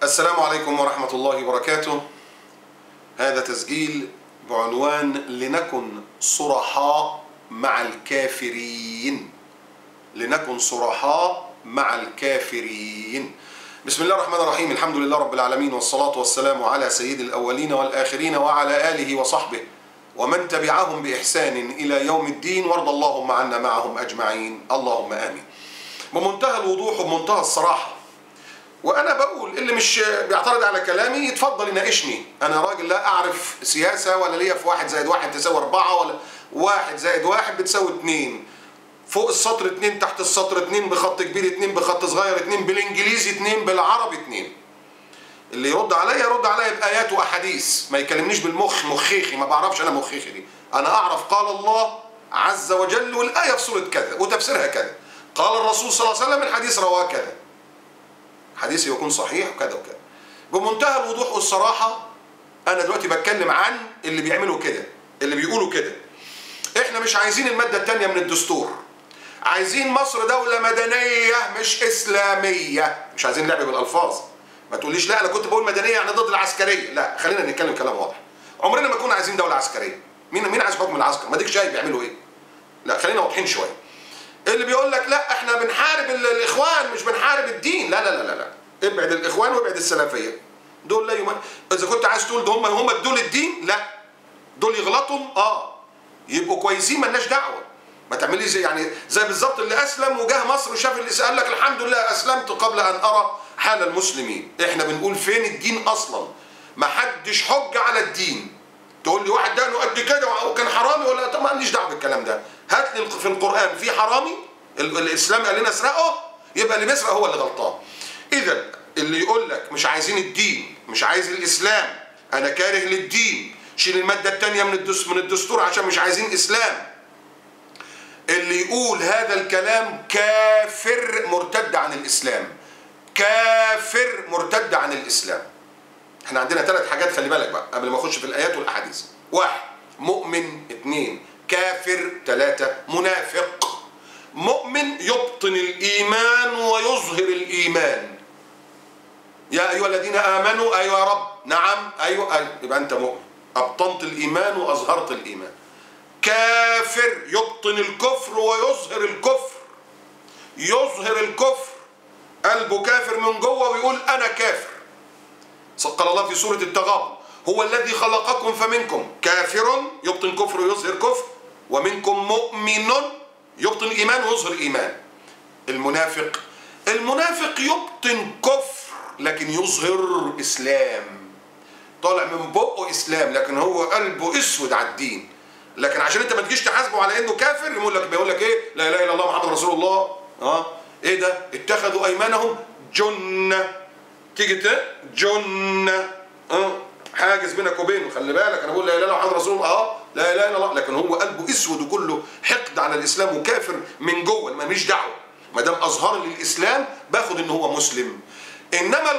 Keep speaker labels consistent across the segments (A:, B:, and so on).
A: السلام عليكم ورحمة الله وبركاته. هذا تسجيل بعنوان لنكن صرحاء مع الكافرين. لنكن صرحاء مع الكافرين. بسم الله الرحمن الرحيم. الحمد لله رب العالمين، والصلاة والسلام على سيد الأولين والآخرين وعلى آله وصحبه ومن تبعهم بإحسان إلى يوم الدين، وارض اللهم عنا معهم أجمعين، اللهم آمين. بمنتهى الوضوح وبمنتهى الصراحة، وأنا بقول اللي مش بيعترض على كلامي يتفضل يناقشني. أنا راجل لا أعرف سياسة، ولا ليا في 1 زائد 1 تساوي 4، ولا 1 زائد 1 بتساوي 2. فوق السطر 2، تحت السطر 2 بخط كبير، 2 بخط صغير، 2 بالإنجليزي، 2 بالعربي، 2. اللي يرد عليا يرد عليا بآيات وأحاديث، ما يكلمنيش بالمخ. مخيخي ما بعرفش أنا مخيخي دي. أنا أعرف قال الله عز وجل والآية في سورة كذا وتفسيرها كذا، قال الرسول صلى الله عليه وسلم الحديث رواه كذا، حديثي يكون صحيح وكذا وكذا. بمنتهى الوضوح والصراحة أنا دلوقتي بتكلم عن اللي بيعملوا كده، اللي بيقولوا كده. إحنا مش عايزين المادة الثانية من الدستور، عايزين مصر دولة مدنية مش إسلامية. مش عايزين لعب بالألفاظ. ما تقوليش لا أنا كنت بقول مدنية يعني ضد العسكرية، لا، خلينا نتكلم كلام واضح. عمرنا ما كنا عايزين دولة عسكرية. مين عايز حكم العسكر؟ ما ديك شايف بيعملوا إيه؟ لا، خلينا واضحين شوية. اللي بيقول لك لا احنا بنحارب الاخوان مش بنحارب الدين، لا لا لا لا، ابعد الاخوان وابعد السلفيه. دول لا اذا كنت عايز تقول ده هم دول الدين، لا، دول يغلطوا يبقوا كويسين مالناش دعوه. ما تعمليش زي بالظبط اللي اسلم وجاه مصر وشاف اللي قال لك الحمد لله اسلمت قبل ان ارى حال المسلمين. احنا بنقول فين الدين اصلا؟ ما حدش حج على الدين. تقول لي واحد ده انه قد كده وكان حرامي ولا، طب ماليش دعوه بالكلام ده. هات لي في القران في حرامي؟ الاسلام قال لنا اسرقه، يبقى اللي بيسرق هو اللي غلطان. اذا اللي يقول لك مش عايزين الدين، مش عايز الاسلام، انا كاره للدين، شيل الماده الثانيه من الدستور عشان مش عايزين اسلام، اللي يقول هذا الكلام كافر مرتد عن الاسلام. كافر مرتد عن الاسلام. احنا عندنا 3 حاجات، خلي بالك بقى قبل ما اخش في الايات والاحاديث. 1 مؤمن، 2 كافر، 3 منافق. مؤمن يبطن الايمان ويظهر الايمان. يا ايها الذين امنوا، ايوه يا رب، نعم، ايوه، يبقى انت مؤمن، ابطنت الايمان واظهرت الايمان. كافر يبطن الكفر ويظهر الكفر. يظهر الكفر، قلبه كافر من جوه ويقول انا كافر. قال الله في سورة التغابن هو الذي خلقكم فمنكم كافر يبطن كفر ويظهر كفر، ومنكم مؤمن يبطن إيمان ويظهر إيمان. المنافق يبطن كفر لكن يظهر إسلام. طالع من بقه إسلام لكن هو قلبه اسود على الدين. لكن عشان انت ما تجيش تحاسبه على انه كافر بيقول لك ايه؟ لا اله الا الله محمد رسول الله. ايه ده؟ اتخذوا ايمانهم جنة. تيجي جنة حاجز بينك وبينه. خلي بالك انا بقول لا اله الا الله محمد رسول الله، لا اله الا الله، لكن هو قلبه اسود وكله حقد على الاسلام وكافر من جوه. ماليش دعوه، ما دام اظهر لي الاسلام باخد ان هو مسلم. انما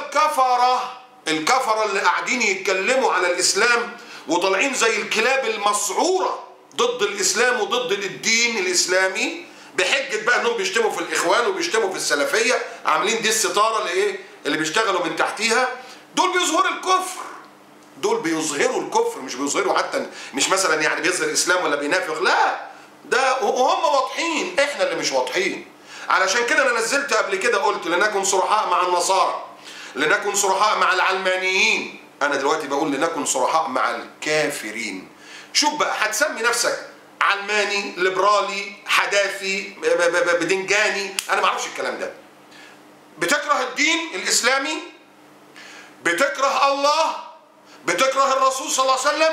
A: الكفره اللي قاعدين يتكلموا على الاسلام وطالعين زي الكلاب المسعوره ضد الاسلام وضد الدين الاسلامي، بحجه بقى انهم بيشتموا في الاخوان وبيشتموا في السلفيه، عاملين دي الستاره اللي ايه اللي بيشتغلوا من تحتيها. دول بيظهروا الكفر، دول بيظهروا الكفر، مش بيظهروا حتى، مش مثلا بيظهر الاسلام ولا بينافق، لا، ده وهم واضحين، احنا اللي مش واضحين. علشان كده انا نزلت قبل كده قلت لنكن صرحاء مع النصارى، لنكن صرحاء مع العلمانيين. انا دلوقتي بقول لنكن صرحاء مع الكافرين. شوف بقى، هتسمي نفسك علماني، ليبرالي، حداثي، بدنجاني، انا ما اعرفش الكلام ده. بتكره الدين الاسلامي، بتكره الله، بتكره الرسول صلى الله عليه وسلم،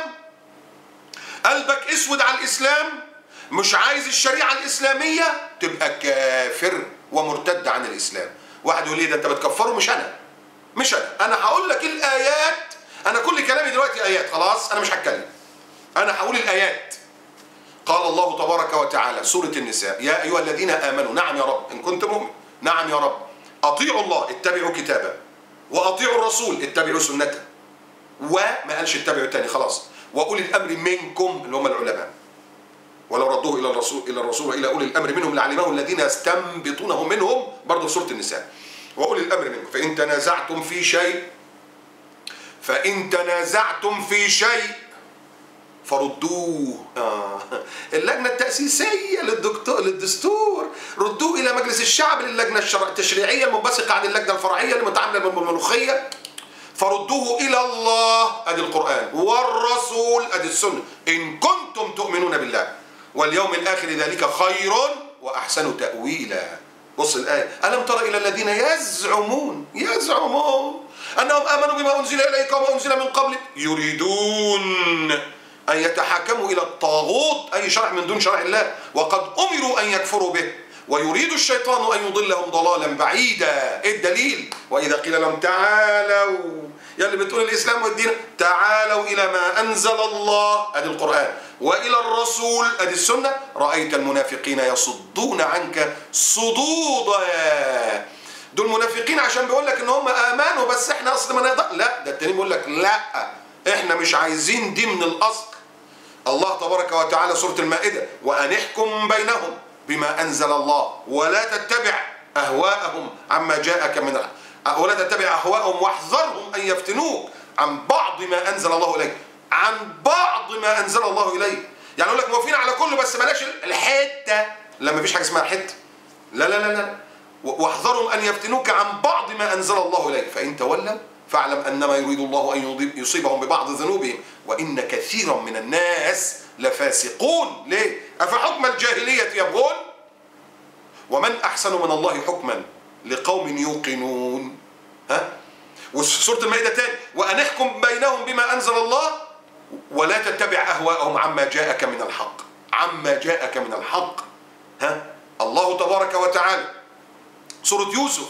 A: قلبك اسود على الاسلام، مش عايز الشريعه الاسلاميه، تبقى كافر ومرتد عن الاسلام. واحد يقول لي ده انت بتكفره. مش انا هقول لك الايات. انا كل كلامي دلوقتي ايات، خلاص انا مش هتكلم، انا هقول الايات. قال الله تبارك وتعالى سوره النساء يا ايها الذين امنوا، نعم يا رب ان كنت مؤمن، نعم يا رب، اطيعوا الله اتبعوا كتابه، واطيعوا الرسول اتبعوا سنته، وما قالش اتبعوا الثاني خلاص، واولي الامر منكم اللي هم العلماء، ولو ردوه الى الرسول والى اولي الامر منهم لعلمه الذين يستنبطونه منهم، برضه في سوره النساء. واولي الامر منكم فان تنازعتم في شيء فإن تنازعتم في شيء فردوه. اللجنة التأسيسية للدستور ردوه إلى مجلس الشعب، للجنة التشريعية المنبثقة عن اللجنة الفرعية المتعاملة بالملوخية، فردوه إلى الله أدي القرآن والرسول أدي السنة إن كنتم تؤمنون بالله واليوم الآخر ذلك خير وأحسن تأويلا. بص الآية، ألم تر إلى الذين يزعمون أنهم آمنوا بما أنزل إليك وما أنزل من قبلك يريدون أن يتحاكموا إلى الطاغوت أي شرع من دون شرع الله وقد أمروا أن يكفروا به ويريد الشيطان أن يضلهم ضلالا بعيدا. إيه الدليل؟ وإذا قيل لهم تعالوا، يا اللي بتقول الإسلام والدين، تعالوا إلى ما أنزل الله أدي القرآن وإلى الرسول أدي السنة، رأيت المنافقين يصدون عنك صدودا. دول منافقين عشان بيقول لك إن هم آمنوا بس إحنا أصل ما نقدر، لا ده التاني بيقول لك لا إحنا مش عايزين دي من الأصل. الله تبارك وتعالى سورة المائدة، وأن احكم بينهم بما أنزل الله ولا تتبع أهواءهم عما جاءك من ولا تتبع أهواءهم واحذرهم أن يفتنوك عن بعض ما أنزل الله إليك، عن بعض ما أنزل الله إليك. يعني يقول لك موافقين على كله بس بلاش الحتة، لا مفيش حاجة اسمها حتة، لا واحذرهم أن يفتنوك عن بعض ما أنزل الله إليك فإن تولوا فاعلم أنما يريد الله أن يصيبهم ببعض ذنوبهم وإن كثيرا من الناس لفاسقون. ليه؟ أفحكم الجاهلية يبغون ومن أحسن من الله حكما لقوم يوقنون. وسورة المائدة تاني، وأن احكم بينهم بما أنزل الله ولا تتبع أهواءهم عما جاءك من الحق، عما جاءك من الحق. الله تبارك وتعالى سورة يوسف،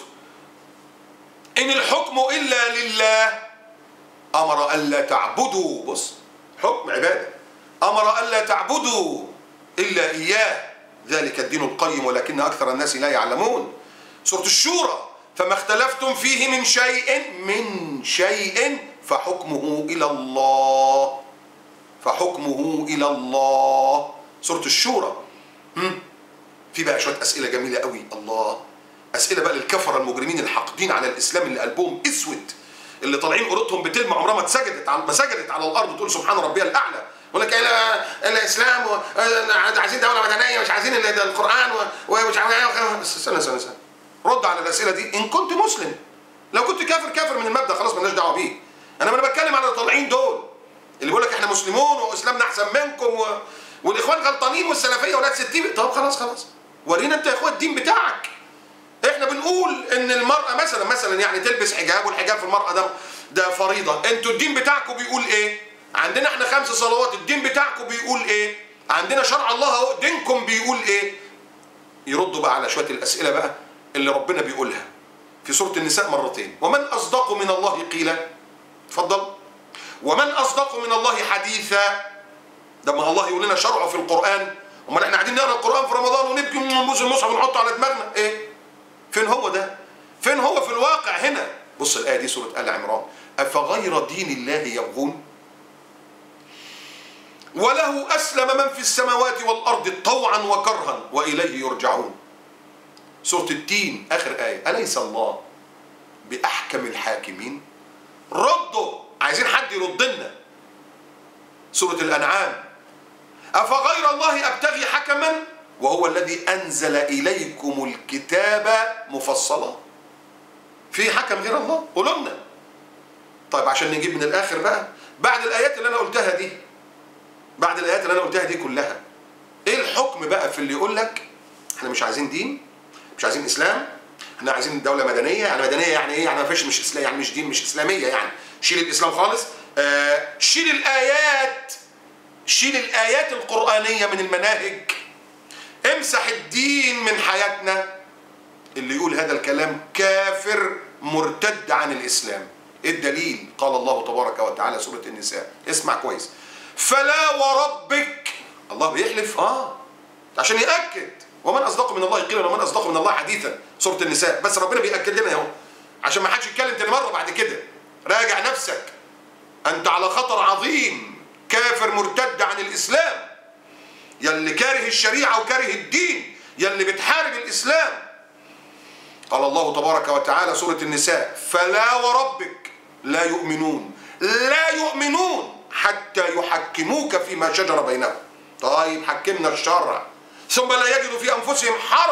A: إن الحكم إلا لله أمر ألا تعبدوا، بص حكم عبادة، أمر ألا تعبدوا إلا إياه ذلك الدين القيم ولكن أكثر الناس لا يعلمون. سورة الشورى، فما اختلفتم فيه من شيء فحكمه إلى الله، فحكمه إلى الله. سورة الشورى. في بقى شوية أسئلة جميلة قوي، الله، أسئلة بقى للكفرة المجرمين الحاقدين على الإسلام اللي قلبهم أسود، اللي طالعين قرطهم بتلمع عمرها ما سجدت على الأرض وتقول سبحان ربي الأعلى، يقول لك الإسلام عايزين دولة مدنية مش عايزين القرآن ومش عايزين. بس استنى رد على الأسئلة دي إن كنت مسلم. لو كنت كافر من المبدأ خلاص مالناش دعوة بيه. أنا بتكلم على الطالعين دول اللي بيقول لك إحنا مسلمون وإسلامنا أحسن منكم والإخوان غلطانين والسلفية ولاد ستين. طب خلاص ورينا أنت يا إخوان الدين بتاعك. احنا بنقول ان المرأة مثلا يعني تلبس حجاب، والحجاب في المرأة ده فريضة. انتوا الدين بتاعكم بيقول ايه؟ عندنا احنا 5 صلوات، الدين بتاعكم بيقول ايه؟ عندنا شرع الله اهو، دينكم بيقول ايه؟ يردوا بقى على شوية الأسئلة بقى اللي ربنا بيقولها في سورة النساء مرتين. ومن أصدق من الله قيلا، اتفضل، ومن أصدق من الله حديثا. ده ما الله يقول لنا شرعه في القرآن، امال احنا قاعدين نقرا القرآن في رمضان ونبكي ونبوس المصحف ونحطه على دماغنا ايه؟ فين هو ده؟ فين هو في الواقع هنا؟ بص الآية دي سورة آل عمران، أفغير دين الله يبغون وله أسلم من في السماوات والأرض طوعا وكرها وإليه يرجعون. سورة التين آخر آية، أليس الله بأحكم الحاكمين؟ ردوا، عايزين حد يرد لنا. سورة الأنعام، أفغير الله أبتغي حكما وهو الذي أنزل إليكم الكتاب مفصلا. في حكم غير الله؟ قولوا لنا. طيب عشان نجيب من الآخر بقى، بعد الآيات اللي أنا قلتها دي كلها، إيه الحكم بقى في اللي يقول لك إحنا مش عايزين دين، مش عايزين إسلام، إحنا عايزين دولة مدنية. يعني مدنية يعني إيه؟ يعني ما فيش مش إسلام، يعني مش دين، مش إسلامية، يعني شيل الإسلام خالص، شيل الآيات القرآنية من المناهج، امسح الدين من حياتنا. اللي يقول هذا الكلام كافر مرتد عن الإسلام. إيه الدليل؟ قال الله تبارك وتعالى سورة النساء، اسمع كويس، فلا وربك، الله بيحلف عشان يأكد، ومن أصدق من الله قيلا ومن أصدق من الله حديثا، سورة النساء، بس ربنا بيأكد لنا اهو عشان ما حدش يتكلم تاني مرة بعد كده. راجع نفسك، أنت على خطر عظيم، كافر مرتد عن الإسلام، يلي كاره الشريعة وكاره الدين، يلي بتحارب الإسلام. قال الله تبارك وتعالى سورة النساء، فلا وربك لا يؤمنون لا يؤمنون حتى يحكموك فيما شجر بينهم. طيب حكمنا الشرع، ثم لا يجدوا في أنفسهم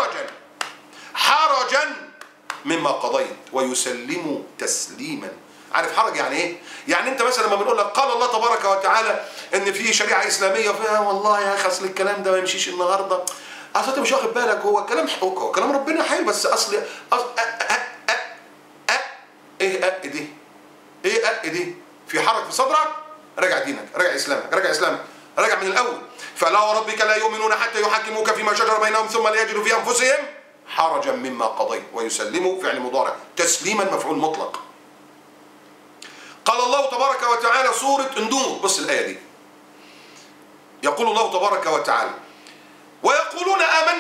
A: حرجا مما قضيت ويسلموا تسليما. عارف حرج يعني ايه؟ يعني انت مثلا لما بنقول لك قال الله تبارك وتعالى ان في شريعه اسلاميه فيها، والله يا اخي اصل الكلام ده ما يمشيش النهارده، اصل انت مش واخد بالك، هو كلام ربنا حلو، بس اصل ايه دي؟ ايه دي؟ في حرج في صدرك؟ راجع دينك، راجع اسلامك، راجع من الاول. فلا وربك لا يؤمنون حتى يحكموك فيما شجر بينهم ثم لا يجدوا في انفسهم حرجا مما قضيت ويسلموا فعل مضارع، تسليما مفعول مطلق. قال الله تبارك وتعالى سورة النور، بص الآية دي، يقول الله تبارك وتعالى ويقولون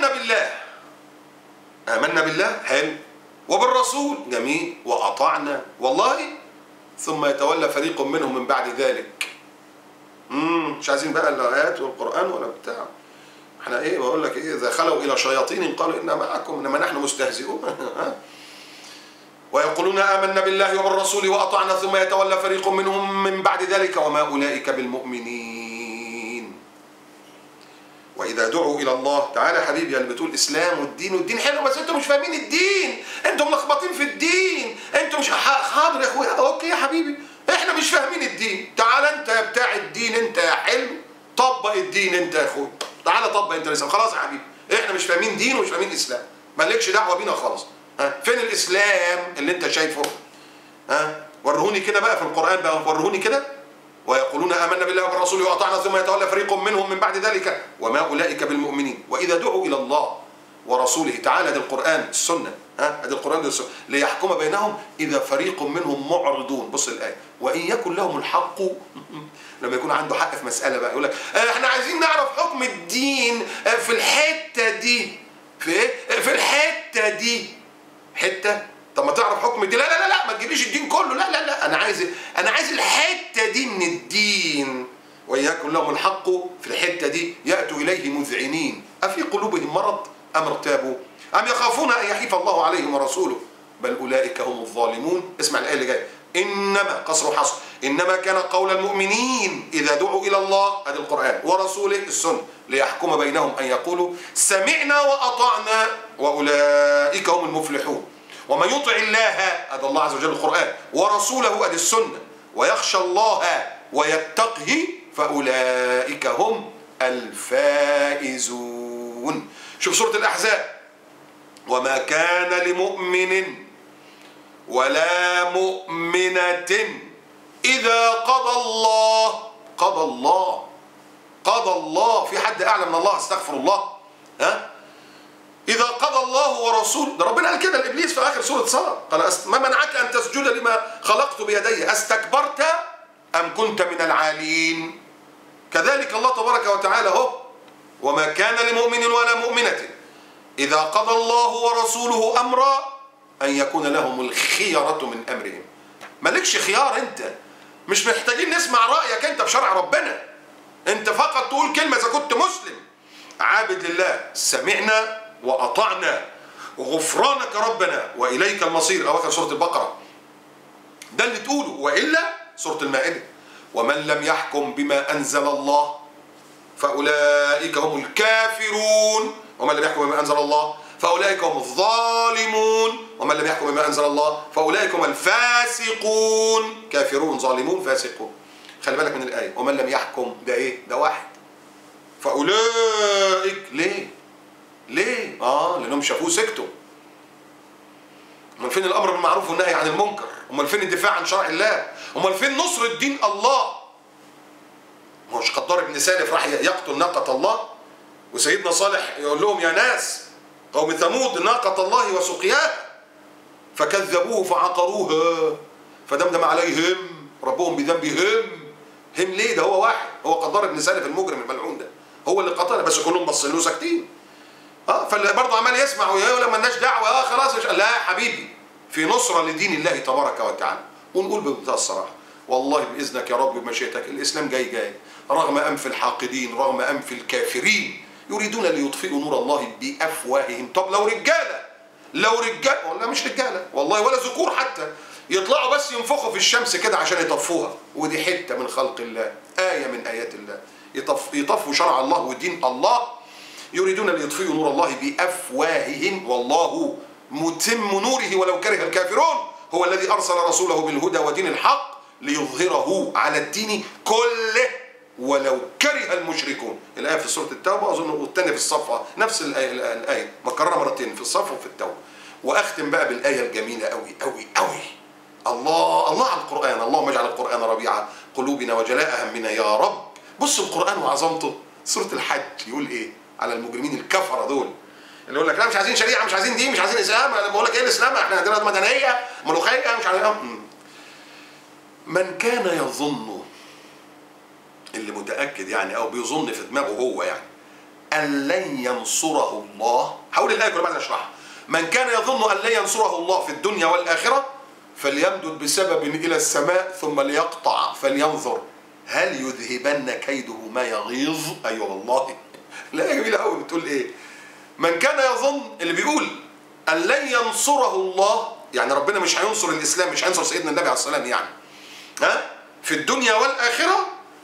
A: آمنا بالله حلو، وبالرسول جميل، وأطعنا والله، ثم يتولى فريق منهم من بعد ذلك. مش عايزين بقى الآيات والقرآن ولا بتاع، احنا ايه بقول لك ايه، إذا خلوا إلى شياطين قالوا إنا معكم إنما نحن مستهزئون. ويقولون آمنا بالله وبالرسول وأطعنا ثم يتولى فريق منهم من بعد ذلك وما أولئك بالمؤمنين. وإذا دعوا إلى الله تعالى يا حبيبي اللي بتقول إسلام والدين حلو، بس أنتم مش فاهمين الدين، أنتم ملخبطين في الدين، أنتم مش حاضر يا أخويا، أوكي يا حبيبي إحنا مش فاهمين الدين، تعال أنت يا بتاع الدين أنت يا حلو، طبق الدين أنت يا أخويا، تعال طبق أنت الإسلام، خلاص يا حبيبي إحنا مش فاهمين دين ومش فاهمين إسلام، مالكش دعوة بينا خالص. فين الإسلام اللي أنت شايفه؟ ورهوني كده بقى في القرآن بقى، ورهوني كده. ويقولون آمنا بالله وبالرسول وأطعنا ثم يتولى فريق منهم من بعد ذلك وما أولئك بالمؤمنين. وإذا دعوا إلى الله ورسوله تعالى، هذا القرآن السنة، هذا القرآن السنة ليحكم بينهم إذا فريق منهم معرضون. بص الآية، وإن يكن لهم الحق، لما يكون عنده حق في مسألة بقى يقول لك احنا عايزين نعرف حكم الدين في الحتة دي، في ايه؟ في الحتة دي حتة، طب ما تعرف حكم الدين، لا ما تجيبليش الدين كله، لا انا عايز الحته دي من الدين. ويكن لهم الحق في الحته دي ياتوا اليه مذعنين افي قلوبهم مرض ام ارتابوا ام يخافون ان يحيف الله عليهم ورسوله بل اولئك هم الظالمون. اسمع الايه اللي جايه، انما قصر وحصر، انما كان قول المؤمنين اذا دعوا الى الله، هذا القران، ورسوله السنه ليحكم بينهم ان يقولوا سمعنا واطعنا واولئك هم المفلحون. ومن يطع الله، هذا الله عز وجل القرآن، ورسوله، هذه السنة، ويخشى الله ويتقه فأولئك هم الفائزون. شوف سورة الأحزاب، وما كان لمؤمن ولا مؤمنة إذا قضى الله، في حد أعلى من الله؟ استغفر الله. إذا قضى الله ورسوله، ده ربنا قال كده لإبليس في آخر سورة صاد، قال ما منعك أن تسجد لما خلقت بيدي أستكبرت أم كنت من العالين. كذلك الله تبارك وتعالى هو، وما كان لمؤمن ولا مؤمنة إذا قضى الله ورسوله أمرا أن يكون لهم الخيرة من أمرهم. مالكش خيار، أنت مش محتاجين نسمع رأيك أنت في شرع ربنا، أنت فقط تقول كلمة إذا كنت مسلم عابد لله، سمعنا وأطعنا وغفرانك ربنا وإليك المصير، أواخر سورة البقرة، ده اللي تقوله. وإلا سورة المائدة، ومن لم يحكم بما أنزل الله فأولئك هم الكافرون، ومن لم يحكم بما أنزل الله فأولئك هم الظالمون، ومن لم يحكم بما أنزل الله فأولئك هم الفاسقون. كافرون، ظالمون، فاسقون. خلي بالك من الآية، ومن لم يحكم ده إيه؟ ده واحد. فأولئك ليه؟ لأنهم شافوه سكتوا. امال فين الأمر بالمعروف والنهي عن المنكر؟ امال فين الدفاع عن شرع الله؟ امال فين نصر الدين الله؟ ما هوش قدار بن سالف راح يقتل ناقة الله، وسيدنا صالح يقول لهم يا ناس قوم ثمود ناقة الله وسقياها فكذبوه فعقروها فدمدم عليهم ربهم بذنبهم. هم ليه؟ ده هو واحد، هو قدار بن سالف المجرم الملعون ده، هو اللي قتله، بس كلهم بصين له ساكتين. فاللي برضه عمال يسمع ويقول مالناش دعوه، خلاص لا يا حبيبي، في نصره لدين الله تبارك وتعالى. ونقول بمنتهى الصراحه والله باذنك يا رب بمشيئتك الاسلام جاي رغم انف الحاقدين، رغم انف الكافرين يريدون ليطفئوا نور الله بافواههم. طب لو رجاله والله مش رجاله والله ولا ذكور حتى يطلعوا بس ينفخوا في الشمس كده عشان يطفوها، ودي حتة من خلق الله، آية من آيات الله. يطفوا شرع الله ودين الله. يريدون ليطفئوا نور الله بأفواههم والله متم نوره ولو كره الكافرون. هو الذي أرسل رسوله بالهدى ودين الحق ليظهره على الدين كله ولو كره المشركون. الآية في سورة التوبة أظن، والثانية في الصفة، نفس الآية مكررة مرتين في الصفة وفي التوبة. وأختم بقى بالآية الجميلة أوي أوي أوي. الله على القرآن. اللهم اجعل القرآن ربيع قلوبنا وجلاء همنا يا رب. بص القرآن وعظمته. سورة الحج يقول إيه على المجرمين الكفرة دول اللي يقول لك لا مش عايزين شريعة، مش عايزين دين، مش عايزين إسلام. أنا بقول لك إيه الإسلام؟ إحنا عندنا مدنية ملوخية مش عارف. من كان يظن، اللي متأكد يعني أو بيظن في دماغه هو يعني أن لن ينصره الله. هقول الآية كلها بعد أشرحها. من كان يظن أن لن ينصره الله في الدنيا والآخرة فليمدد بسبب إلى السماء ثم ليقطع فلينظر هل يذهبن كيده ما يغيظ. أيوة والله لا جميلة قوي. بتقول إيه؟ من كان يظن، اللي بيقول أن لن ينصره الله، يعني ربنا مش هينصر الإسلام، مش هينصر سيدنا النبي عليه الصلاة والسلام يعني في الدنيا والآخرة،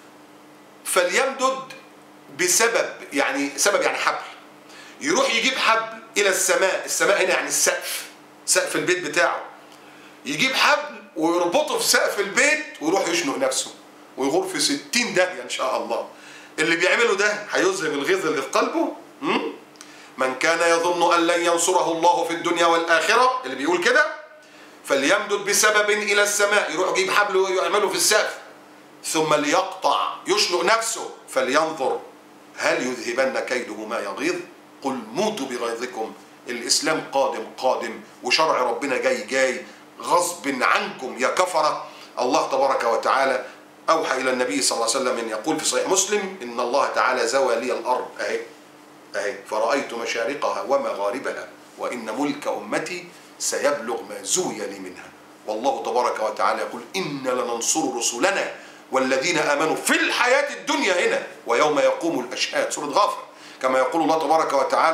A: فليمدد بسبب، يعني سبب يعني حبل. يروح يجيب حبل إلى السماء. السماء هنا يعني السقف، سقف البيت بتاعه. يجيب حبل ويربطه في سقف البيت ويروح يشنق نفسه ويغور في 60 داهية إن شاء الله. اللي بيعمله ده هيذهب الغيظ اللي في قلبه. من كان يظن أن لن ينصره الله في الدنيا والآخرة، اللي بيقول كده، فليمدد بسبب إلى السماء. يروح يجيب حبل ويعمله في السقف ثم ليقطع يشنق نفسه فلينظر هل يذهبن كيده ما يغيظ. قل موتوا بغيظكم. الإسلام قادم وشرع ربنا جاي غصب عنكم يا كفرة. الله تبارك وتعالى أوحى إلى النبي صلى الله عليه وسلم أن يقول في صحيح مسلم إن الله تعالى زوى لي الأرض أهي فرأيت مشارقها ومغاربها وإن ملك أمتي سيبلغ ما زوي لي منها. والله تبارك وتعالى يقول إن لننصر رسلنا والذين آمنوا في الحياة الدنيا هنا ويوم يقوم الأشهاد. سورة غافر. كما يقول الله تبارك وتعالى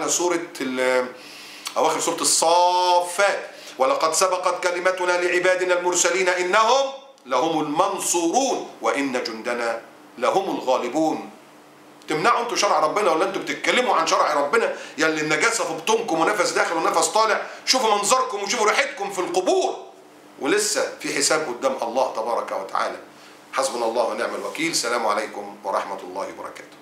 A: أواخر سورة الصافات ولقد سبقت كلمتنا لعبادنا المرسلين إنهم لهم المنصورون وإن جندنا لهم الغالبون. تمنعوا انتوا شرع ربنا ولا انتوا بتتكلموا عن شرع ربنا؟ يلي النجاسة في بطونكم ونفس داخل ونفس طالع. شوفوا منظركم وشوفوا ريحتكم في القبور، ولسه في حساب قدام الله تبارك وتعالى. حسبنا الله ونعم الوكيل. السلام عليكم ورحمة الله وبركاته.